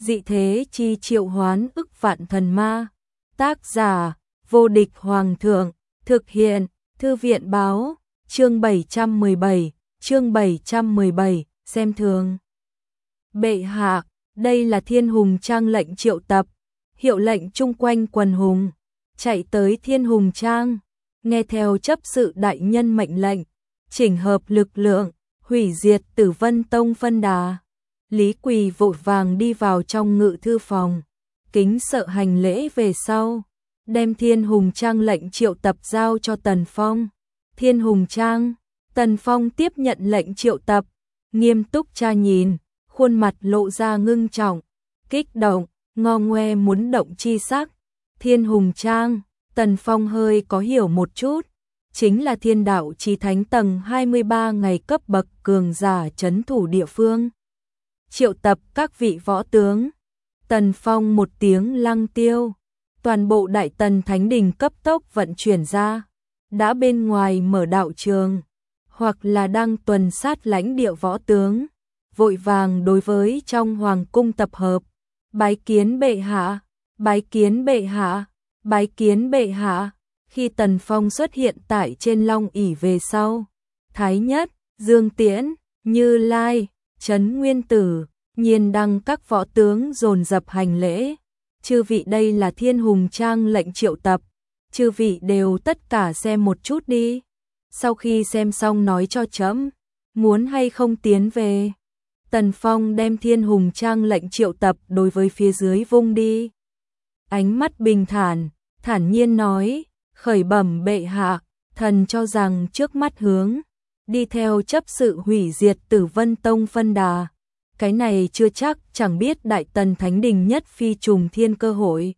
dị thế chi triệu hoán ức vạn thần ma. Tác giả, vô địch hoàng thượng, thực hiện, thư viện báo, chương 717, xem thường. Bệ hạ, đây là Thiên Hùng Trang lệnh triệu tập, hiệu lệnh chung quanh quần hùng, chạy tới Thiên Hùng Trang, nghe theo chấp sự đại nhân mệnh lệnh, chỉnh hợp lực lượng, hủy diệt Tử Vân Tông phân đà. Lý Quỳ vội vàng đi vào trong ngự thư phòng, kính sợ hành lễ về sau, đem Thiên Hùng Trang lệnh triệu tập giao cho Tần Phong. Thiên Hùng Trang, Tần Phong tiếp nhận lệnh triệu tập, nghiêm túc tra nhìn, khuôn mặt lộ ra ngưng trọng, kích động, ngo ngoe muốn động chi sắc. Thiên Hùng Trang, Tần Phong hơi có hiểu một chút, chính là Thiên Đạo Chí Thánh tầng 23 ngày cấp bậc cường giả trấn thủ địa phương. Triệu tập các vị võ tướng. Tần Phong một tiếng lăng tiêu, toàn bộ Đại Tần Thánh Đình cấp tốc vận chuyển ra, đã bên ngoài mở đạo trường, hoặc là đang tuần sát lãnh địa võ tướng, vội vàng đối với trong hoàng cung tập hợp, bái kiến bệ hạ, bái kiến bệ hạ, bái kiến bệ hạ. Khi Tần Phong xuất hiện tại trên long ỷ về sau, Thái Nhất, Dương Tiễn, Như Lai, Trấn Nguyên Tử, Nhiên Đăng các võ tướng dồn dập hành lễ. Chư vị, đây là Thiên Hùng Trang lệnh triệu tập, chư vị đều tất cả xem một chút đi. Sau khi xem xong nói cho trẫm, muốn hay không tiến về. Tần Phong đem Thiên Hùng Trang lệnh triệu tập đối với phía dưới vung đi. Ánh mắt bình thản, thản nhiên nói, khởi bẩm bệ hạ, thần cho rằng trước mắt hướng đi theo chấp sự hủy diệt Tử Vân Tông phân đà. Cái này chưa chắc, chẳng biết Đại Tần Thánh Đình nhất phi trùng thiên cơ hội.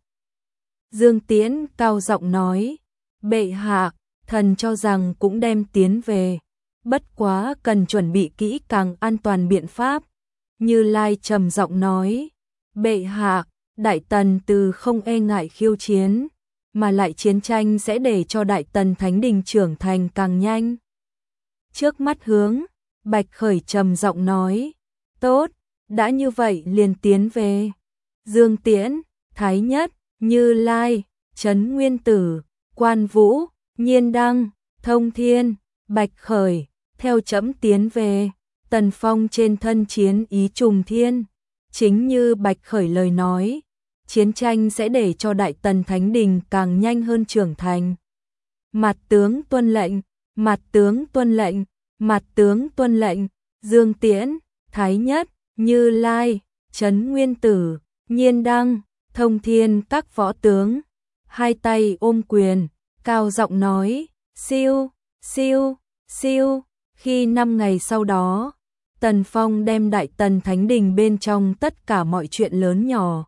Dương Tiễn cao giọng nói, bệ hạ, thần cho rằng cũng đem tiến về, bất quá cần chuẩn bị kỹ càng an toàn biện pháp. Như Lai trầm giọng nói, bệ hạ, Đại Tần từ không e ngại khiêu chiến, mà lại chiến tranh sẽ để cho Đại Tần Thánh Đình trưởng thành càng nhanh. Trước mắt hướng, Bạch Khởi trầm giọng nói, tốt, đã như vậy liền tiến về. Dương Tiễn, Thái Nhất, Như Lai, Trấn Nguyên Tử, Quan Vũ, Nhiên Đăng, Thông Thiên, Bạch Khởi, theo trẫm tiến về. Tần Phong trên thân chiến ý trùng thiên, chính như Bạch Khởi lời nói, chiến tranh sẽ để cho Đại Tần Thánh Đình càng nhanh hơn trưởng thành. Mạt tướng tuân lệnh, mạt tướng tuân lệnh, mạt tướng tuân lệnh. Dương Tiễn, Thái Nhất, Như Lai, Trấn Nguyên Tử, Nhiên Đăng, Thông Thiên các võ tướng, hai tay ôm quyền, cao giọng nói, siêu, siêu, siêu. Khi 5 ngày sau đó, Tần Phong đem Đại Tần Thánh Đình bên trong tất cả mọi chuyện lớn nhỏ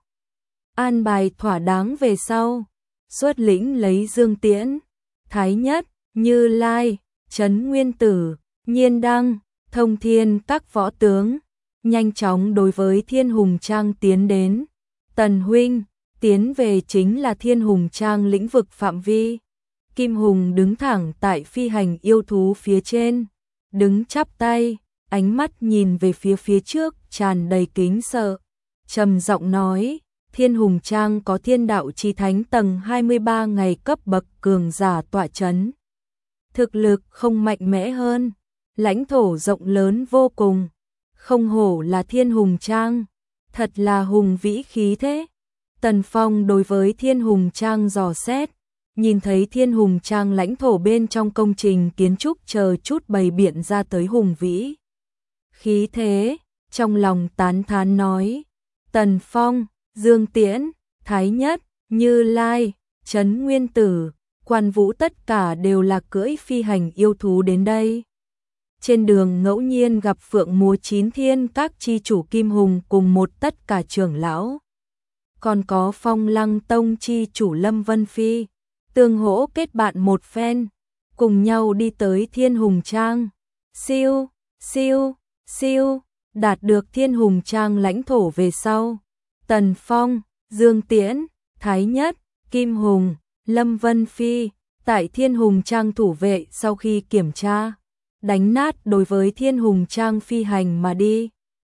an bài thỏa đáng về sau, xuất lĩnh lấy Dương Tiễn, Thái Nhất, Như Lai, Trấn Nguyên Tử, Nhiên Đăng, Thông Thiên các võ tướng, nhanh chóng đối với Thiên Hùng Trang tiến đến. Tần huynh, tiến về chính là Thiên Hùng Trang lĩnh vực phạm vi. Kim Hùng đứng thẳng tại phi hành yêu thú phía trên, đứng chắp tay, ánh mắt nhìn về phía trước tràn đầy kính sợ, trầm giọng nói, Thiên Hùng Trang có Thiên Đạo Chí Thánh tầng 23 ngày cấp bậc cường giả tọa chấn. Thực lực không mạnh mẽ hơn, lãnh thổ rộng lớn vô cùng, không hổ là Thiên Hùng Trang, thật là hùng vĩ khí thế. Tần Phong đối với Thiên Hùng Trang dò xét, nhìn thấy Thiên Hùng Trang lãnh thổ bên trong công trình kiến trúc chờ chút bày biện ra tới hùng vĩ khí thế, trong lòng tán thán nói, Tần Phong, Dương Tiễn, Thái Nhất, Như Lai, Trấn Nguyên Tử, Quan Vũ tất cả đều là cưỡi phi hành yêu thú đến đây. Trên đường ngẫu nhiên gặp Phượng Múa Chín Thiên các chi chủ Kim Hùng cùng một tất cả trưởng lão. Còn có Phong Lăng Tông chi chủ Lâm Vân Phi, tương hỗ kết bạn một phen, cùng nhau đi tới Thiên Hùng Trang. Siêu, siêu, siêu, đạt được Thiên Hùng Trang lãnh thổ về sau. Tần Phong, Dương Tiễn, Thái Nhất, Kim Hùng, Lâm Vân Phi, tại Thiên Hùng Trang thủ vệ sau khi kiểm tra, đánh nát đối với Thiên Hùng Trang phi hành mà đi.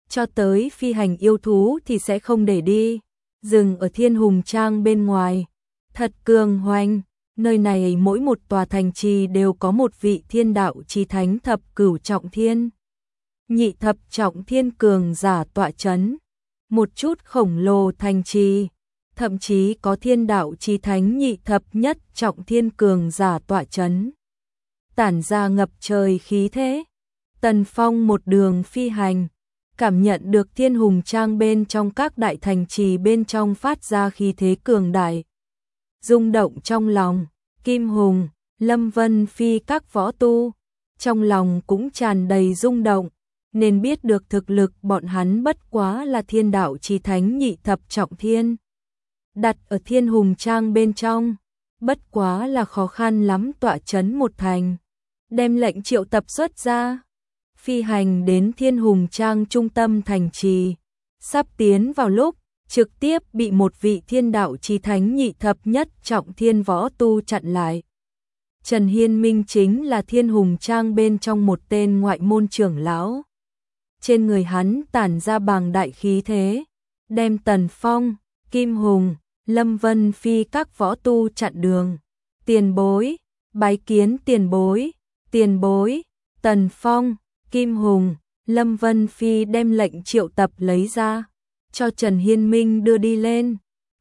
cho tới phi hành yêu thú thì sẽ không để đi. Dừng ở Thiên Hùng Trang bên ngoài, thật cường hoành, nơi này mỗi một tòa thành trì đều có một vị thiên đạo chí thánh thập cửu trọng thiên. Nhị thập trọng thiên cường giả tọa chấn, một chút khổng lồ thành trì, thậm chí có thiên đạo chí thánh nhị thập nhất trọng thiên cường giả tọa chấn. Tản ra ngập trời khí thế, Tần Phong một đường phi hành, cảm nhận được Thiên Hùng Trang bên trong các đại thành trì bên trong phát ra khí thế cường đại. Rung động trong lòng, Kim Hùng, Lâm Vân Phi các võ tu, trong lòng cũng tràn đầy rung động, nên biết được thực lực bọn hắn bất quá là thiên đạo chí thánh nhị thập trọng thiên. Đặt ở Thiên Hùng Trang bên trong, bất quá là khó khăn lắm tọa chấn một thành. Đem lệnh triệu tập xuất ra, phi hành đến Thiên Hùng Trang trung tâm thành trì, sắp tiến vào lúc, trực tiếp bị một vị thiên đạo chí thánh nhị thập nhất trọng thiên võ tu chặn lại. Trần Hiên Minh chính là Thiên Hùng Trang bên trong một tên ngoại môn trưởng lão. Trên người hắn tản ra bàng đại khí thế, đem Tần Phong, Kim Hùng, Lâm Vân Phi các võ tu chặn đường. Tiền bối, bái kiến tiền bối, tiền bối. Tần Phong, Kim Hùng, Lâm Vân Phi đem lệnh triệu tập lấy ra, cho Trần Hiên Minh đưa đi lên.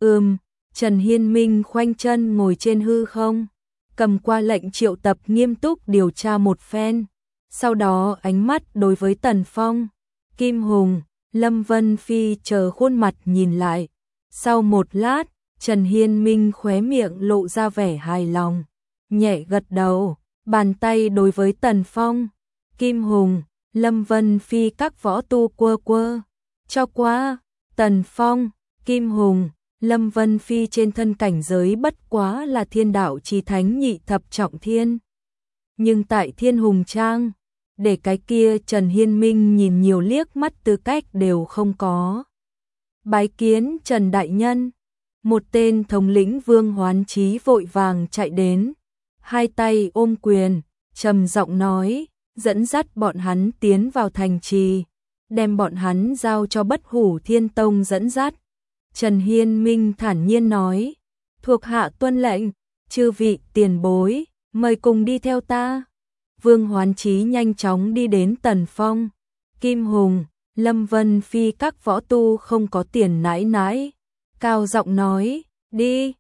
Trần Hiên Minh khoanh chân ngồi trên hư không, cầm qua lệnh triệu tập nghiêm túc điều tra một phen. Sau đó ánh mắt đối với Tần Phong, Kim Hùng, Lâm Vân Phi chờ khuôn mặt nhìn lại. Sau một lát, Trần Hiên Minh khóe miệng lộ ra vẻ hài lòng, nhẹ gật đầu, bàn tay đối với Tần Phong, Kim Hùng, Lâm Vân Phi các võ tu quơ quơ, cho qua. Tần Phong, Kim Hùng, Lâm Vân Phi trên thân cảnh giới bất quá là thiên đạo chí thánh nhị thập trọng thiên. Nhưng tại Thiên Hùng Trang, để cái kia Trần Hiên Minh nhìn nhiều liếc mắt tư cách đều không có. Bái kiến Trần Đại Nhân, một tên thống lĩnh Vương Hoán Chí vội vàng chạy đến, hai tay ôm quyền, trầm giọng nói, dẫn dắt bọn hắn tiến vào thành trì, đem bọn hắn giao cho Bất Hủ Thiên Tông dẫn dắt. Trần Hiên Minh thản nhiên nói, thuộc hạ tuân lệnh, chư vị tiền bối, mời cùng đi theo ta. Vương Hoán Chí nhanh chóng đi đến Tần Phong, Kim Hùng, Lâm Vân Phi các võ tu không có tiền nãi nãi, cao giọng nói, đi.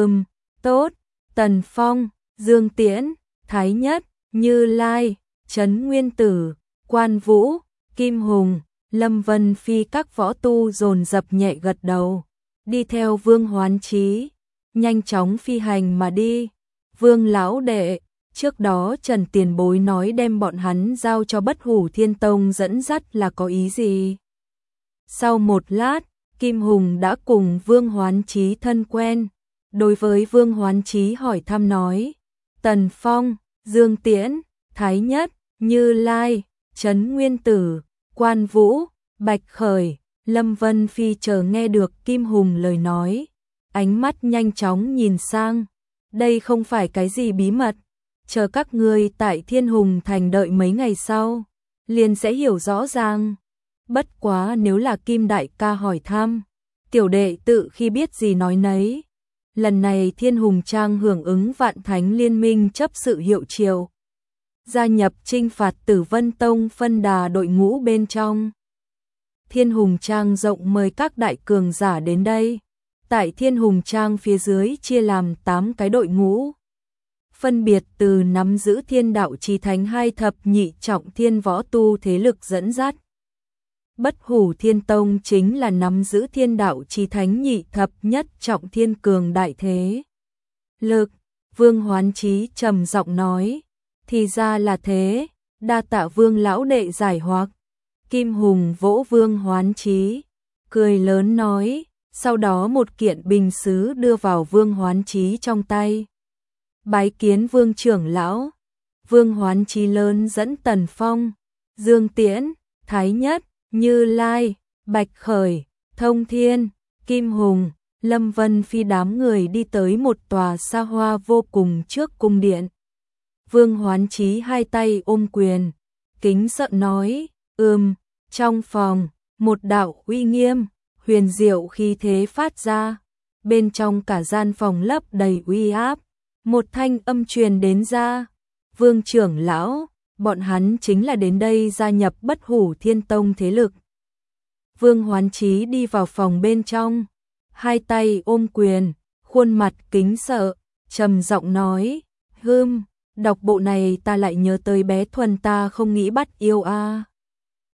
Tốt. Tần Phong, Dương Tiễn, Thái Nhất, Như Lai, Trấn Nguyên Tử, Quan Vũ, Kim Hùng, Lâm Vân Phi các võ tu dồn dập nhẹ gật đầu, đi theo Vương Hoán Chí, nhanh chóng phi hành mà đi. Vương lão đệ, trước đó Trần tiền bối nói đem bọn hắn giao cho Bất Hủ Thiên Tông dẫn dắt là có ý gì? Sau một lát, Kim Hùng đã cùng Vương Hoán Chí thân quen, đối với Vương Hoán Chí hỏi thăm nói, Tần Phong, Dương Tiễn, Thái Nhất, Như Lai, Trấn Nguyên Tử, Quan Vũ, Bạch Khởi, Lâm Vân Phi chờ nghe được Kim Hùng lời nói, ánh mắt nhanh chóng nhìn sang, đây không phải cái gì bí mật, chờ các ngươi tại Thiên Hùng Thành đợi mấy ngày sau, liền sẽ hiểu rõ ràng. Bất quá nếu là Kim đại ca hỏi thăm, tiểu đệ tự khi biết gì nói nấy. Lần này Thiên Hùng Trang hưởng ứng Vạn Thánh Liên minh chấp sự hiệu triệu, gia nhập trinh phạt Tử Vân Tông phân đà đội ngũ bên trong. Thiên Hùng Trang rộng mời các đại cường giả đến đây. Tại Thiên Hùng Trang phía dưới chia làm 8 cái đội ngũ, phân biệt từ nắm giữ thiên đạo chí thánh hai thập nhị trọng thiên võ tu thế lực dẫn dắt. Bất Hủ Thiên Tông chính là nắm giữ thiên đạo chí thánh nhị thập nhất trọng thiên cường đại thế lực. Vương Hoán Chí trầm giọng nói, thì ra là thế, đa tạ Vương lão đệ giải hoặc. Kim Hùng vỗ Vương Hoán Chí, cười lớn nói, sau đó một kiện bình sứ đưa vào Vương Hoán Chí trong tay. Bái kiến Vương trưởng lão. Vương Hoán Chí lớn dẫn Tần Phong, Dương Tiễn, Thái Nhất, Như Lai, Bạch Khởi, Thông Thiên, Kim Hùng, Lâm Vân Phi đám người đi tới một tòa xa hoa vô cùng trước cung điện. Vương Hoán Chí hai tay ôm quyền, kính sợ nói, trong phòng, một đạo uy nghiêm, huyền diệu khí thế phát ra, bên trong cả gian phòng lấp đầy uy áp, một thanh âm truyền đến ra, Vương trưởng lão, bọn hắn chính là đến đây gia nhập Bất Hủ Thiên Tông thế lực. Vương Hoán Chí đi vào phòng bên trong, hai tay ôm quyền, khuôn mặt kính sợ, trầm giọng nói, đọc bộ này ta lại nhớ tới bé Thuần ta không nghĩ bắt yêu a.